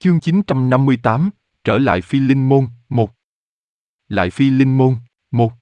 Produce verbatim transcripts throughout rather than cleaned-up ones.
Chương chín trăm năm mươi tám, trở lại Phi Linh Môn, một. Lại Phi Linh Môn, một.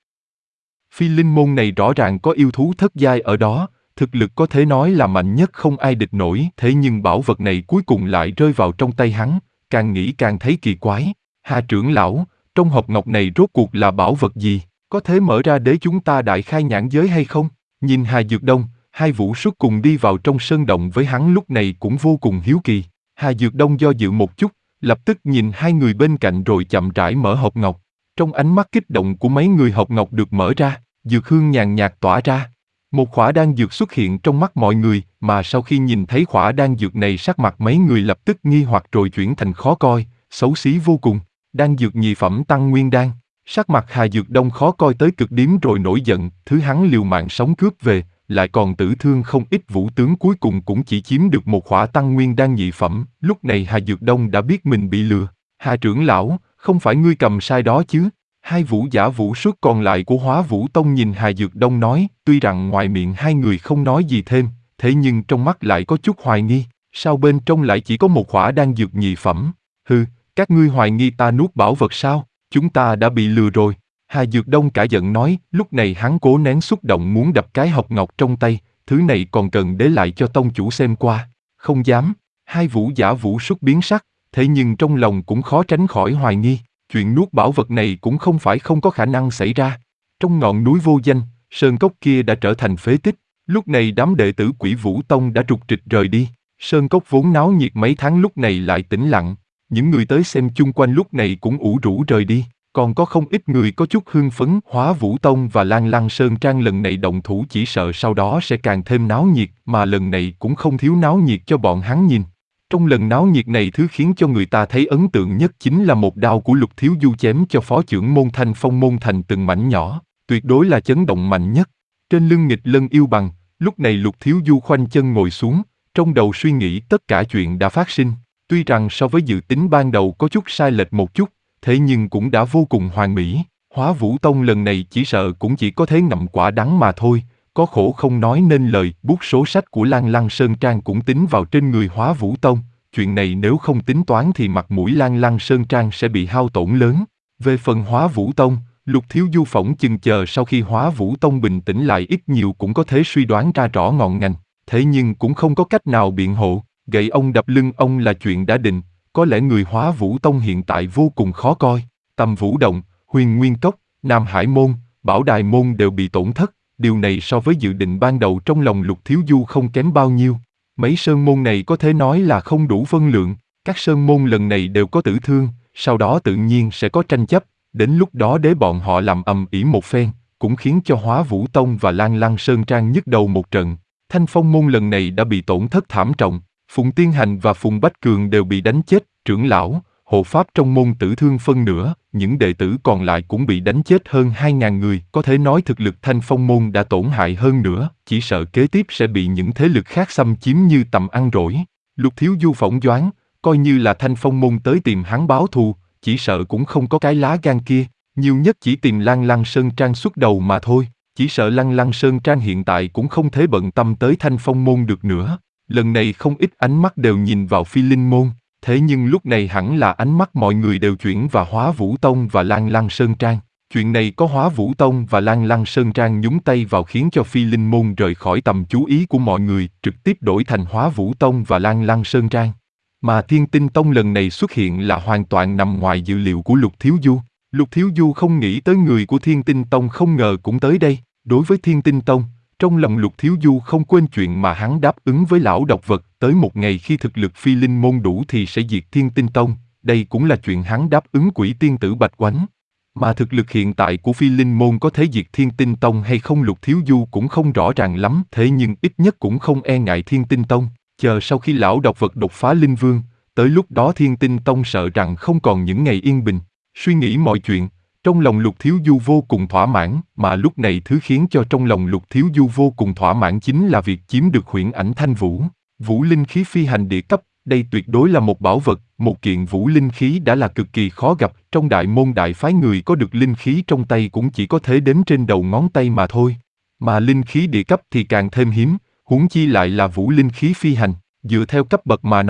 Phi Linh Môn này rõ ràng có yêu thú thất giai ở đó, thực lực có thể nói là mạnh nhất không ai địch nổi, thế nhưng bảo vật này cuối cùng lại rơi vào trong tay hắn, càng nghĩ càng thấy kỳ quái. Hà trưởng lão, trong hộp ngọc này rốt cuộc là bảo vật gì, có thể mở ra để chúng ta đại khai nhãn giới hay không? Nhìn Hà Dược Đông, hai vũ xuất cùng đi vào trong sơn động với hắn lúc này cũng vô cùng hiếu kỳ. Hà Dược Đông do dự một chút, lập tức nhìn hai người bên cạnh rồi chậm rãi mở hộp ngọc. Trong ánh mắt kích động của mấy người hộp ngọc được mở ra, dược hương nhàn nhạt tỏa ra. Một khỏa đan dược xuất hiện trong mắt mọi người, mà sau khi nhìn thấy khỏa đan dược này sắc mặt mấy người lập tức nghi hoặc rồi chuyển thành khó coi, xấu xí vô cùng. Đan dược nhị phẩm tăng nguyên đan. Sắc mặt Hà Dược Đông khó coi tới cực điểm rồi nổi giận, thứ hắn liều mạng sống cướp về, lại còn tử thương không ít vũ tướng cuối cùng cũng chỉ chiếm được một khỏa tăng nguyên đan nhị phẩm. Lúc này Hà Dược Đông đã biết mình bị lừa. Hà trưởng lão, không phải ngươi cầm sai đó chứ? Hai vũ giả vũ xuất còn lại của Hóa Vũ Tông nhìn Hà Dược Đông nói, tuy rằng ngoài miệng hai người không nói gì thêm, thế nhưng trong mắt lại có chút hoài nghi, sao bên trong lại chỉ có một khỏa đan dược nhị phẩm? Hừ, các ngươi hoài nghi ta nuốt bảo vật sao? Chúng ta đã bị lừa rồi. Hà Dược Đông cả giận nói, lúc này hắn cố nén xúc động muốn đập cái hộp ngọc trong tay, thứ này còn cần để lại cho tông chủ xem qua. Không dám. Hai vũ giả vũ xuất biến sắc, thế nhưng trong lòng cũng khó tránh khỏi hoài nghi. Chuyện nuốt bảo vật này cũng không phải không có khả năng xảy ra. Trong ngọn núi vô danh, sơn cốc kia đã trở thành phế tích. Lúc này đám đệ tử Quỷ Vũ Tông đã trục trịch rời đi. Sơn cốc vốn náo nhiệt mấy tháng lúc này lại tĩnh lặng. Những người tới xem chung quanh lúc này cũng ủ rũ rời đi. Còn có không ít người có chút hưng phấn. Hóa Vũ Tông và Lan Lăng Sơn Trang lần này động thủ chỉ sợ sau đó sẽ càng thêm náo nhiệt, mà lần này cũng không thiếu náo nhiệt cho bọn hắn nhìn. Trong lần náo nhiệt này, thứ khiến cho người ta thấy ấn tượng nhất chính là một đao của Lục Thiếu Du chém cho phó trưởng môn Thanh Phong môn thành từng mảnh nhỏ, tuyệt đối là chấn động mạnh nhất. Trên lưng nghịch lân yêu bằng, lúc này Lục Thiếu Du khoanh chân ngồi xuống, trong đầu suy nghĩ tất cả chuyện đã phát sinh. Tuy rằng so với dự tính ban đầu có chút sai lệch một chút, thế nhưng cũng đã vô cùng hoàn mỹ. Hóa Vũ Tông lần này chỉ sợ cũng chỉ có thể ngậm quả đắng mà thôi. Có khổ không nói nên lời, bút số sách của Lan Lăng Sơn Trang cũng tính vào trên người Hóa Vũ Tông. Chuyện này nếu không tính toán thì mặt mũi Lan Lăng Sơn Trang sẽ bị hao tổn lớn. Về phần Hóa Vũ Tông, Lục Thiếu Du phỏng chừng chờ sau khi Hóa Vũ Tông bình tĩnh lại ít nhiều cũng có thể suy đoán ra rõ ngọn ngành. Thế nhưng cũng không có cách nào biện hộ, gậy ông đập lưng ông là chuyện đã định. Có lẽ người Hóa Vũ Tông hiện tại vô cùng khó coi. Tầm Vũ Động, Huyền Nguyên Cốc, Nam Hải Môn, Bảo Đài Môn đều bị tổn thất. Điều này so với dự định ban đầu trong lòng Lục Thiếu Du không kém bao nhiêu. Mấy sơn môn này có thể nói là không đủ phân lượng. Các sơn môn lần này đều có tử thương, sau đó tự nhiên sẽ có tranh chấp. Đến lúc đó để bọn họ làm ầm ĩ một phen, cũng khiến cho Hóa Vũ Tông và Lan Lăng Sơn Trang nhức đầu một trận. Thanh Phong môn lần này đã bị tổn thất thảm trọng. Phùng Tiên Hành và Phùng Bách Cường đều bị đánh chết, trưởng lão, hộ pháp trong môn tử thương phân nửa, những đệ tử còn lại cũng bị đánh chết hơn hai ngàn người. Có thể nói thực lực Thanh Phong môn đã tổn hại hơn nữa, chỉ sợ kế tiếp sẽ bị những thế lực khác xâm chiếm như tầm ăn rỗi. Lục Thiếu Du phỏng đoán, coi như là Thanh Phong môn tới tìm hắn báo thù, chỉ sợ cũng không có cái lá gan kia, nhiều nhất chỉ tìm Lan Lăng Sơn Trang xuất đầu mà thôi. Chỉ sợ Lan Lăng Sơn Trang hiện tại cũng không thể bận tâm tới Thanh Phong môn được nữa. Lần này không ít ánh mắt đều nhìn vào Phi Linh môn, thế nhưng lúc này hẳn là ánh mắt mọi người đều chuyển vào Hóa Vũ Tông và Lan Lăng Sơn Trang. Chuyện này có Hóa Vũ Tông và Lan Lăng Sơn Trang nhúng tay vào khiến cho Phi Linh môn rời khỏi tầm chú ý của mọi người, trực tiếp đổi thành Hóa Vũ Tông và Lan Lăng Sơn Trang. Mà Thiên Tinh Tông lần này xuất hiện là hoàn toàn nằm ngoài dự liệu của Lục Thiếu Du. Lục Thiếu Du không nghĩ tới người của Thiên Tinh Tông không ngờ cũng tới đây. Đối với Thiên Tinh Tông, trong lòng Lục Thiếu Du không quên chuyện mà hắn đáp ứng với lão độc vật, tới một ngày khi thực lực Phi Linh môn đủ thì sẽ diệt Thiên Tinh Tông, đây cũng là chuyện hắn đáp ứng Quỷ tiên tử Bạch Oánh. Mà thực lực hiện tại của Phi Linh môn có thể diệt Thiên Tinh Tông hay không Lục Thiếu Du cũng không rõ ràng lắm, thế nhưng ít nhất cũng không e ngại Thiên Tinh Tông, chờ sau khi lão độc vật đột phá Linh Vương, tới lúc đó Thiên Tinh Tông sợ rằng không còn những ngày yên bình. Suy nghĩ mọi chuyện, trong lòng Lục Thiếu Du vô cùng thỏa mãn, mà lúc này thứ khiến cho trong lòng Lục Thiếu Du vô cùng thỏa mãn chính là việc chiếm được huyễn ảnh thanh vũ. Vũ linh khí phi hành địa cấp, đây tuyệt đối là một bảo vật, một kiện vũ linh khí đã là cực kỳ khó gặp, trong đại môn đại phái người có được linh khí trong tay cũng chỉ có thể đếm trên đầu ngón tay mà thôi. Mà linh khí địa cấp thì càng thêm hiếm, huống chi lại là vũ linh khí phi hành, dựa theo cấp bậc mà nói,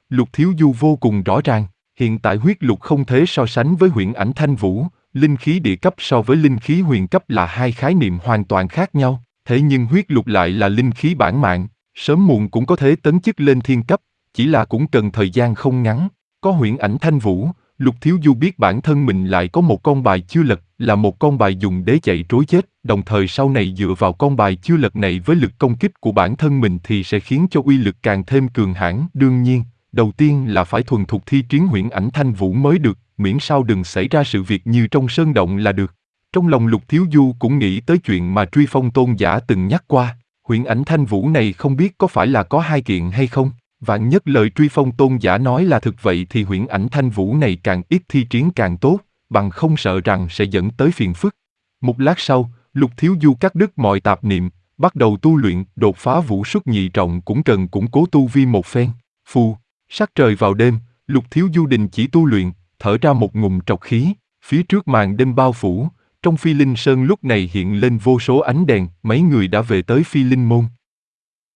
Lục Thiếu Du vô cùng rõ ràng, hiện tại huyết lục không thể so sánh với huyễn ảnh thanh vũ, linh khí địa cấp so với linh khí huyền cấp là hai khái niệm hoàn toàn khác nhau, thế nhưng huyết lục lại là linh khí bản mạng, sớm muộn cũng có thể tấn chức lên thiên cấp, chỉ là cũng cần thời gian không ngắn. Có huyễn ảnh thanh vũ, Lục Thiếu Du biết bản thân mình lại có một con bài chưa lật, là một con bài dùng để chạy trối chết, đồng thời sau này dựa vào con bài chưa lật này với lực công kích của bản thân mình thì sẽ khiến cho uy lực càng thêm cường hãn. Đương nhiên, đầu tiên là phải thuần thục thi triển huyễn ảnh thanh vũ mới được, miễn sao đừng xảy ra sự việc như trong sơn động là được. Trong lòng Lục Thiếu Du cũng nghĩ tới chuyện mà Truy Phong Tôn giả từng nhắc qua, huyễn ảnh thanh vũ này không biết có phải là có hai kiện hay không. Vạn nhất lời Truy Phong Tôn giả nói là thực vậy thì huyễn ảnh thanh vũ này càng ít thi triển càng tốt, bằng không sợ rằng sẽ dẫn tới phiền phức. Một lát sau, Lục Thiếu Du cắt đứt mọi tạp niệm, bắt đầu tu luyện, đột phá vũ xuất nhị trọng cũng cần củng cố tu vi một phen. Phù, sắc trời vào đêm, Lục Thiếu Du đình chỉ tu luyện, thở ra một ngụm trọc khí, phía trước màn đêm bao phủ, trong Phi Linh Sơn lúc này hiện lên vô số ánh đèn, mấy người đã về tới Phi Linh Môn.